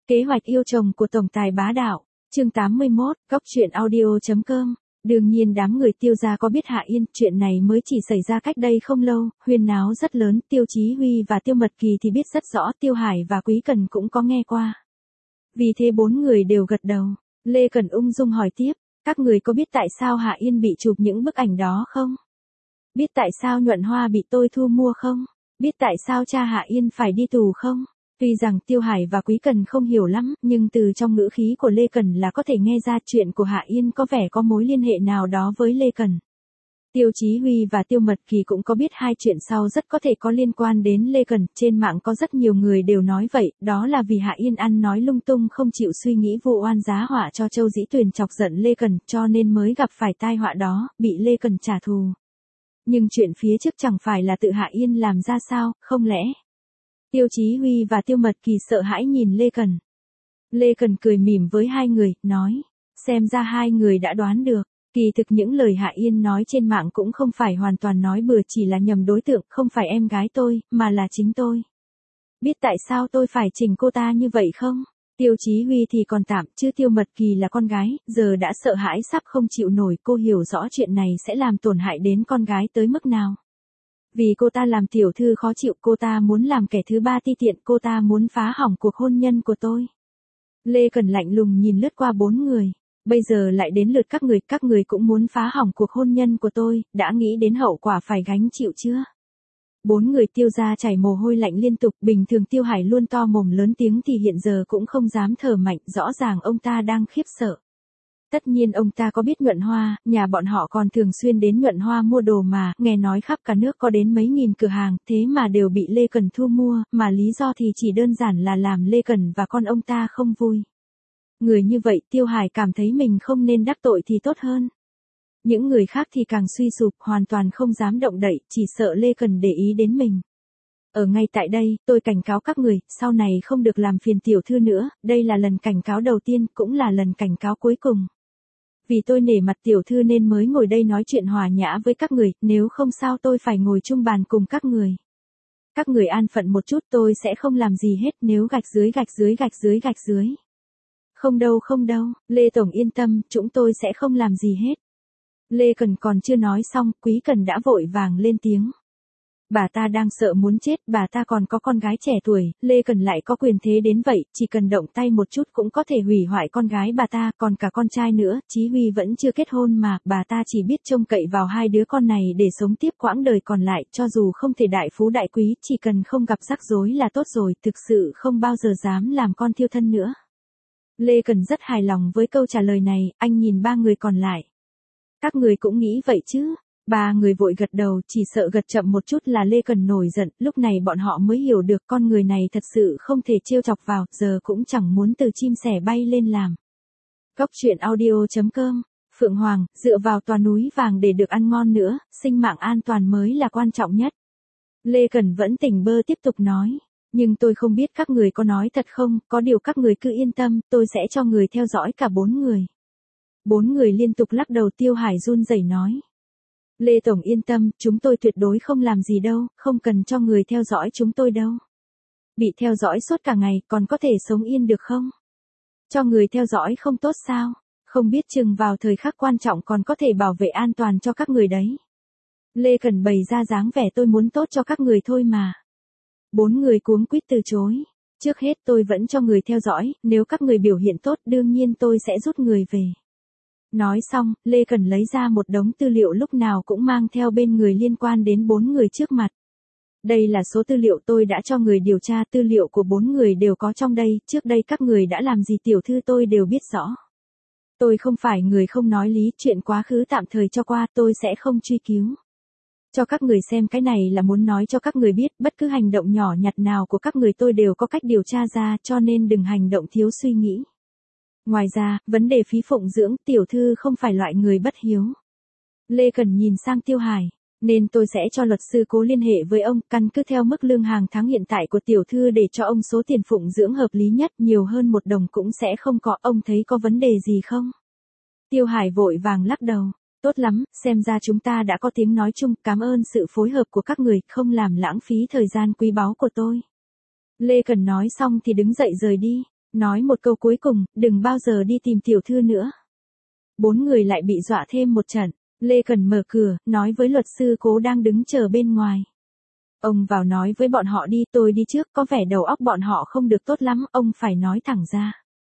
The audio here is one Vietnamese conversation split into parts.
Kế hoạch yêu chồng của tổng tài bá đạo, chương 81, góc truyện audio.com. Đương nhiên đám người Tiêu gia có biết Hạ Yên, chuyện này mới chỉ xảy ra cách đây không lâu, huyên náo rất lớn, Tiêu Chí Huy và Tiêu Mật Kỳ thì biết rất rõ, Tiêu Hải và Quý Cần cũng có nghe qua. Vì thế bốn người đều gật đầu. Lê Cần ung dung hỏi tiếp, các người có biết tại sao Hạ Yên bị chụp những bức ảnh đó không? Biết tại sao Nhuận Hoa bị tôi thu mua không? Biết tại sao cha Hạ Yên phải đi tù không? Tuy rằng Tiêu Hải và Quý Cần không hiểu lắm, nhưng từ trong ngữ khí của Lê Cần là có thể nghe ra chuyện của Hạ Yên có vẻ có mối liên hệ nào đó với Lê Cần. Tiêu Chí Huy và Tiêu Mật Kỳ cũng có biết hai chuyện sau rất có thể có liên quan đến Lê Cần, trên mạng có rất nhiều người đều nói vậy, đó là vì Hạ Yên ăn nói lung tung không chịu suy nghĩ vụ oan giá họa cho Châu Dĩ Tuyền chọc giận Lê Cần, cho nên mới gặp phải tai họa đó, bị Lê Cần trả thù. Nhưng chuyện phía trước chẳng phải là tự Hạ Yên làm ra sao, không lẽ? Tiêu Chí Huy và Tiêu Mật Kỳ sợ hãi nhìn Lê Cần. Lê Cần cười mỉm với hai người, nói, xem ra hai người đã đoán được. Kỳ thực những lời Hạ Yên nói trên mạng cũng không phải hoàn toàn nói bừa, chỉ là nhầm đối tượng, không phải em gái tôi, mà là chính tôi. Biết tại sao tôi phải chỉnh cô ta như vậy không? Tiêu Chí Huy thì còn tạm, chứ Tiêu Mật Kỳ là con gái, giờ đã sợ hãi sắp không chịu nổi, cô hiểu rõ chuyện này sẽ làm tổn hại đến con gái tới mức nào. Vì cô ta làm tiểu thư khó chịu, cô ta muốn làm kẻ thứ ba ti tiện, cô ta muốn phá hỏng cuộc hôn nhân của tôi. Lê Cần lạnh lùng nhìn lướt qua bốn người. Bây giờ lại đến lượt các người cũng muốn phá hỏng cuộc hôn nhân của tôi, đã nghĩ đến hậu quả phải gánh chịu chưa? Bốn người Tiêu gia chảy mồ hôi lạnh liên tục, bình thường Tiêu Hải luôn to mồm lớn tiếng thì hiện giờ cũng không dám thở mạnh, rõ ràng ông ta đang khiếp sợ. Tất nhiên ông ta có biết Nhuận Hoa, nhà bọn họ còn thường xuyên đến Nhuận Hoa mua đồ mà, nghe nói khắp cả nước có đến mấy nghìn cửa hàng, thế mà đều bị Lê Cần thu mua, mà lý do thì chỉ đơn giản là làm Lê Cần và con ông ta không vui. Người như vậy Tiêu Hải cảm thấy mình không nên đắc tội thì tốt hơn. Những người khác thì càng suy sụp, hoàn toàn không dám động đậy, chỉ sợ Lê Cần để ý đến mình. Ở ngay tại đây, tôi cảnh cáo các người, sau này không được làm phiền tiểu thư nữa, đây là lần cảnh cáo đầu tiên, cũng là lần cảnh cáo cuối cùng. Vì tôi nể mặt tiểu thư nên mới ngồi đây nói chuyện hòa nhã với các người, nếu không sao tôi phải ngồi chung bàn cùng các người. Các người an phận một chút, tôi sẽ không làm gì hết, nếu gạch dưới. Không đâu, Lê Tổng yên tâm, chúng tôi sẽ không làm gì hết. Lê Cần còn chưa nói xong, Quý Cần đã vội vàng lên tiếng. Bà ta đang sợ muốn chết, bà ta còn có con gái trẻ tuổi, Lê Cần lại có quyền thế đến vậy, chỉ cần động tay một chút cũng có thể hủy hoại con gái bà ta, còn cả con trai nữa, Chí Huy vẫn chưa kết hôn mà, bà ta chỉ biết trông cậy vào hai đứa con này để sống tiếp quãng đời còn lại, cho dù không thể đại phú đại quý, chỉ cần không gặp rắc rối là tốt rồi, thực sự không bao giờ dám làm con thiêu thân nữa. Lê Cần rất hài lòng với câu trả lời này, anh nhìn ba người còn lại. Các người cũng nghĩ vậy chứ? Ba người vội gật đầu, chỉ sợ gật chậm một chút là Lê Cần nổi giận, lúc này bọn họ mới hiểu được con người này thật sự không thể trêu chọc vào, giờ cũng chẳng muốn từ chim sẻ bay lên làm. Góc truyện audio.com, Phượng Hoàng, dựa vào tòa núi vàng để được ăn ngon nữa, sinh mạng an toàn mới là quan trọng nhất. Lê Cần vẫn tỉnh bơ tiếp tục nói. Nhưng tôi không biết các người có nói thật không, có điều các người cứ yên tâm, tôi sẽ cho người theo dõi cả bốn người. Bốn người liên tục lắc đầu. Tiêu Hải run rẩy nói. Lê Tổng yên tâm, chúng tôi tuyệt đối không làm gì đâu, không cần cho người theo dõi chúng tôi đâu. Bị theo dõi suốt cả ngày, còn có thể sống yên được không? Cho người theo dõi không tốt sao? Không biết chừng vào thời khắc quan trọng còn có thể bảo vệ an toàn cho các người đấy. Lê Cần bày ra dáng vẻ tôi muốn tốt cho các người thôi mà. Bốn người cuống quýt từ chối. Trước hết tôi vẫn cho người theo dõi, nếu các người biểu hiện tốt đương nhiên tôi sẽ rút người về. Nói xong, Lê Cần lấy ra một đống tư liệu lúc nào cũng mang theo bên người liên quan đến bốn người trước mặt. Đây là số tư liệu tôi đã cho người điều tra, tư liệu của bốn người đều có trong đây, trước đây các người đã làm gì tiểu thư tôi đều biết rõ. Tôi không phải người không nói lý, chuyện quá khứ tạm thời cho qua, tôi sẽ không truy cứu. Cho các người xem cái này là muốn nói cho các người biết, bất cứ hành động nhỏ nhặt nào của các người tôi đều có cách điều tra ra, cho nên đừng hành động thiếu suy nghĩ. Ngoài ra, vấn đề phí phụng dưỡng, tiểu thư không phải loại người bất hiếu. Lê Cần nhìn sang Tiêu Hải, nên tôi sẽ cho luật sư cố liên hệ với ông, căn cứ theo mức lương hàng tháng hiện tại của tiểu thư để cho ông số tiền phụng dưỡng hợp lý nhất, nhiều hơn 1 đồng cũng sẽ không có, ông thấy có vấn đề gì không? Tiêu Hải vội vàng lắc đầu. Tốt lắm, xem ra chúng ta đã có tiếng nói chung, cảm ơn sự phối hợp của các người, không làm lãng phí thời gian quý báu của tôi. Lê Cần nói xong thì đứng dậy rời đi. Nói một câu cuối cùng, đừng bao giờ đi tìm tiểu thư nữa. 4 người lại bị dọa thêm một trận. Lê Cần mở cửa, nói với luật sư Cố đang đứng chờ bên ngoài. Ông vào nói với bọn họ đi, tôi đi trước, có vẻ đầu óc bọn họ không được tốt lắm, ông phải nói thẳng ra.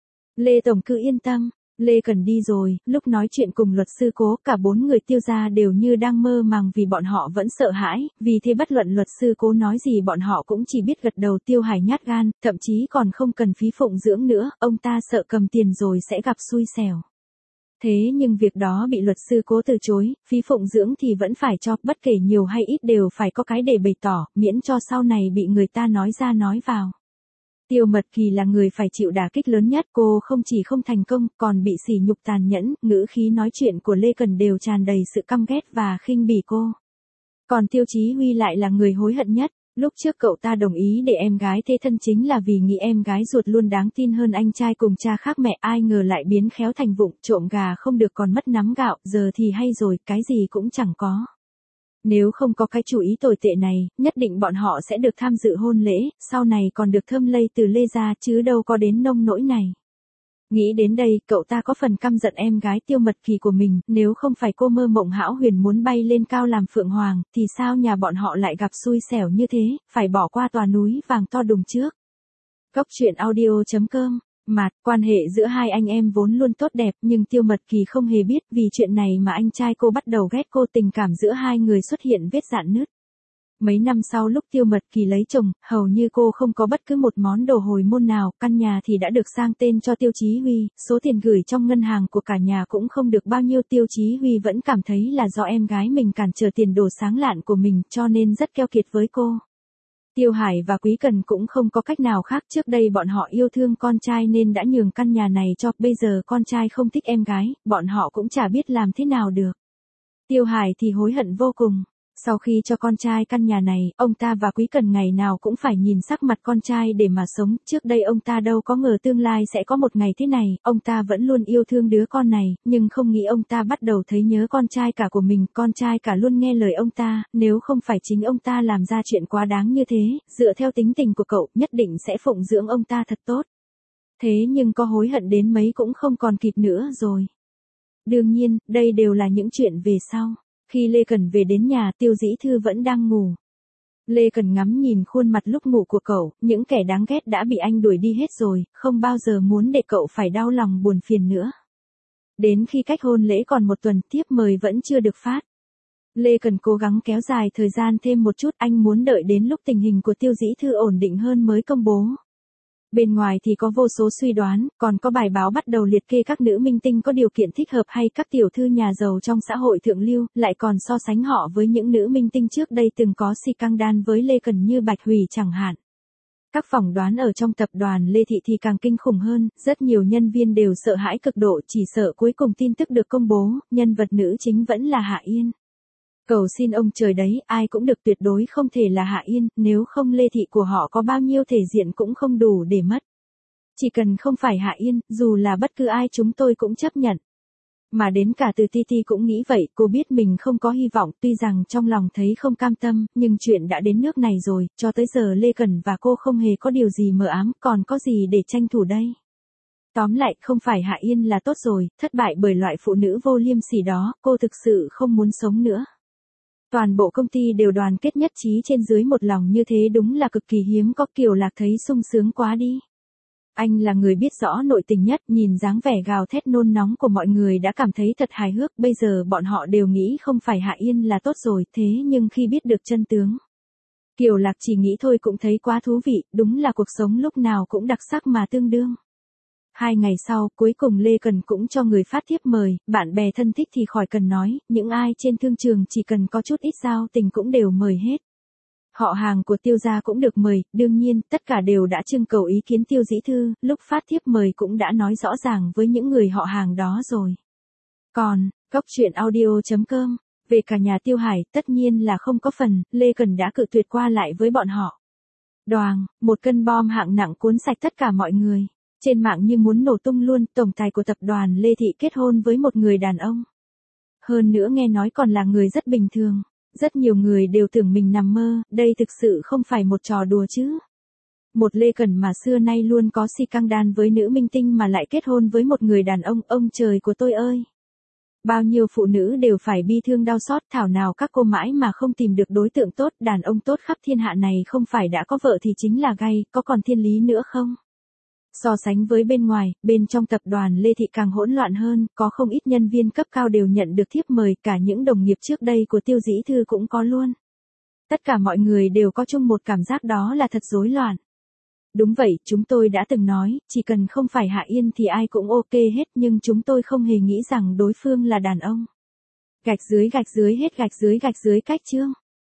Lê Tổng cứ yên tâm. Lê Cần đi rồi, lúc nói chuyện cùng luật sư Cố, cả 4 người Tiêu gia đều như đang mơ màng vì bọn họ vẫn sợ hãi, vì thế bất luận luật sư Cố nói gì bọn họ cũng chỉ biết gật đầu. Tiêu Hải nhát gan, thậm chí còn không cần phí phụng dưỡng nữa, ông ta sợ cầm tiền rồi sẽ gặp xui xẻo. Thế nhưng việc đó bị luật sư Cố từ chối, phí phụng dưỡng thì vẫn phải cho, bất kể nhiều hay ít đều phải có cái để bày tỏ, miễn cho sau này bị người ta nói ra nói vào. Tiêu Mật Kỳ là người phải chịu đả kích lớn nhất, cô không chỉ không thành công, còn bị sỉ nhục tàn nhẫn, ngữ khí nói chuyện của Lê Cần đều tràn đầy sự căm ghét và khinh bỉ cô. Còn Tiêu Chí Huy lại là người hối hận nhất, lúc trước cậu ta đồng ý để em gái thế thân chính là vì nghĩ em gái ruột luôn đáng tin hơn anh trai cùng cha khác mẹ, ai ngờ lại biến khéo thành vụng, trộm gà không được còn mất nắm gạo, giờ thì hay rồi, cái gì cũng chẳng có. Nếu không có cái chủ ý tồi tệ này, nhất định bọn họ sẽ được tham dự hôn lễ, sau này còn được thơm lây từ Lê gia chứ đâu có đến nông nỗi này. Nghĩ đến đây, cậu ta có phần căm giận em gái Tiêu Mật Kỳ của mình, nếu không phải cô mơ mộng hão huyền muốn bay lên cao làm phượng hoàng, thì sao nhà bọn họ lại gặp xui xẻo như thế, phải bỏ qua tòa núi vàng to đùng trước. Góc truyện audio.com. Quan hệ giữa hai anh em vốn luôn tốt đẹp, nhưng Tiêu Mật Kỳ không hề biết, vì chuyện này mà anh trai cô bắt đầu ghét cô, tình cảm giữa hai người xuất hiện vết rạn nứt. Mấy năm sau lúc Tiêu Mật Kỳ lấy chồng, hầu như cô không có bất cứ một món đồ hồi môn nào, căn nhà thì đã được sang tên cho Tiêu Chí Huy, số tiền gửi trong ngân hàng của cả nhà cũng không được bao nhiêu. Tiêu Chí Huy vẫn cảm thấy là do em gái mình cản trở tiền đồ sáng lạn của mình, cho nên rất keo kiệt với cô. Tiêu Hải và Quý Cần cũng không có cách nào khác, trước đây bọn họ yêu thương con trai nên đã nhường căn nhà này cho, bây giờ con trai không thích em gái, bọn họ cũng chả biết làm thế nào được. Tiêu Hải thì hối hận vô cùng. Sau khi cho con trai căn nhà này, ông ta và Quý Cần ngày nào cũng phải nhìn sắc mặt con trai để mà sống, trước đây ông ta đâu có ngờ tương lai sẽ có một ngày thế này, ông ta vẫn luôn yêu thương đứa con này, nhưng không nghĩ ông ta bắt đầu thấy nhớ con trai cả của mình, con trai cả luôn nghe lời ông ta, nếu không phải chính ông ta làm ra chuyện quá đáng như thế, dựa theo tính tình của cậu, nhất định sẽ phụng dưỡng ông ta thật tốt. Thế nhưng có hối hận đến mấy cũng không còn kịp nữa rồi. Đương nhiên, đây đều là những chuyện về sau. Khi Lê Cần về đến nhà, Tiêu Dĩ Thư vẫn đang ngủ. Lê Cần ngắm nhìn khuôn mặt lúc ngủ của cậu, những kẻ đáng ghét đã bị anh đuổi đi hết rồi, không bao giờ muốn để cậu phải đau lòng buồn phiền nữa. Đến khi cách hôn lễ còn một tuần, thiếp mời vẫn chưa được phát. Lê Cần cố gắng kéo dài thời gian thêm một chút, anh muốn đợi đến lúc tình hình của Tiêu Dĩ Thư ổn định hơn mới công bố. Bên ngoài thì có vô số suy đoán, còn có bài báo bắt đầu liệt kê các nữ minh tinh có điều kiện thích hợp hay các tiểu thư nhà giàu trong xã hội thượng lưu, lại còn so sánh họ với những nữ minh tinh trước đây từng có scandal với Lê Cần như Bạch Hủy chẳng hạn. Các phỏng đoán ở trong tập đoàn Lê Thị thì càng kinh khủng hơn, rất nhiều nhân viên đều sợ hãi cực độ, chỉ sợ cuối cùng tin tức được công bố, nhân vật nữ chính vẫn là Hạ Yên. Cầu xin ông trời đấy, ai cũng được, tuyệt đối không thể là Hạ Yên, nếu không Lê Thị của họ có bao nhiêu thể diện cũng không đủ để mất. Chỉ cần không phải Hạ Yên, dù là bất cứ ai chúng tôi cũng chấp nhận. Mà đến cả Từ Ti cũng nghĩ vậy, cô biết mình không có hy vọng, tuy rằng trong lòng thấy không cam tâm, nhưng chuyện đã đến nước này rồi, cho tới giờ Lê Cần và cô không hề có điều gì mờ ám, còn có gì để tranh thủ đây. Tóm lại, không phải Hạ Yên là tốt rồi, thất bại bởi loại phụ nữ vô liêm sỉ đó, cô thực sự không muốn sống nữa. Toàn bộ công ty đều đoàn kết nhất trí trên dưới một lòng như thế, đúng là cực kỳ hiếm có. Kiều Lạc thấy sung sướng quá đi. Anh là người biết rõ nội tình nhất, nhìn dáng vẻ gào thét nôn nóng của mọi người đã cảm thấy thật hài hước, bây giờ bọn họ đều nghĩ không phải Hạ Yên là tốt rồi, thế nhưng khi biết được chân tướng, Kiều Lạc chỉ nghĩ thôi cũng thấy quá thú vị, đúng là cuộc sống lúc nào cũng đặc sắc mà tương đương. 2 ngày sau, cuối cùng Lê Cần cũng cho người phát thiếp mời, bạn bè thân thích thì khỏi cần nói, những ai trên thương trường chỉ cần có chút ít giao tình cũng đều mời hết. Họ hàng của Tiêu gia cũng được mời, đương nhiên, tất cả đều đã trưng cầu ý kiến Tiêu Dĩ Thư, lúc phát thiếp mời cũng đã nói rõ ràng với những người họ hàng đó rồi. Còn, góc truyện audio.com, về cả nhà Tiêu Hải, tất nhiên là không có phần, Lê Cần đã cự tuyệt qua lại với bọn họ. Đoàng, một cân bom hạng nặng cuốn sạch tất cả mọi người. Trên mạng như muốn nổ tung luôn, tổng tài của tập đoàn Lê Thị kết hôn với một người đàn ông. Hơn nữa nghe nói còn là người rất bình thường. Rất nhiều người đều tưởng mình nằm mơ, đây thực sự không phải một trò đùa chứ. Một Lê Cẩn mà xưa nay luôn có si căng đan với nữ minh tinh mà lại kết hôn với một người đàn ông trời của tôi ơi. Bao nhiêu phụ nữ đều phải bi thương đau xót, thảo nào các cô mãi mà không tìm được đối tượng tốt, đàn ông tốt khắp thiên hạ này không phải đã có vợ thì chính là gay, có còn thiên lý nữa không? So sánh với bên ngoài, bên trong tập đoàn Lê Thị càng hỗn loạn hơn, có không ít nhân viên cấp cao đều nhận được thiếp mời, cả những đồng nghiệp trước đây của Tiêu Dĩ Thư cũng có luôn. Tất cả mọi người đều có chung một cảm giác đó là thật rối loạn. Đúng vậy, chúng tôi đã từng nói, chỉ cần không phải Hạ Yên thì ai cũng ok hết, nhưng chúng tôi không hề nghĩ rằng đối phương là đàn ông. Gạch dưới hết gạch dưới cách chương.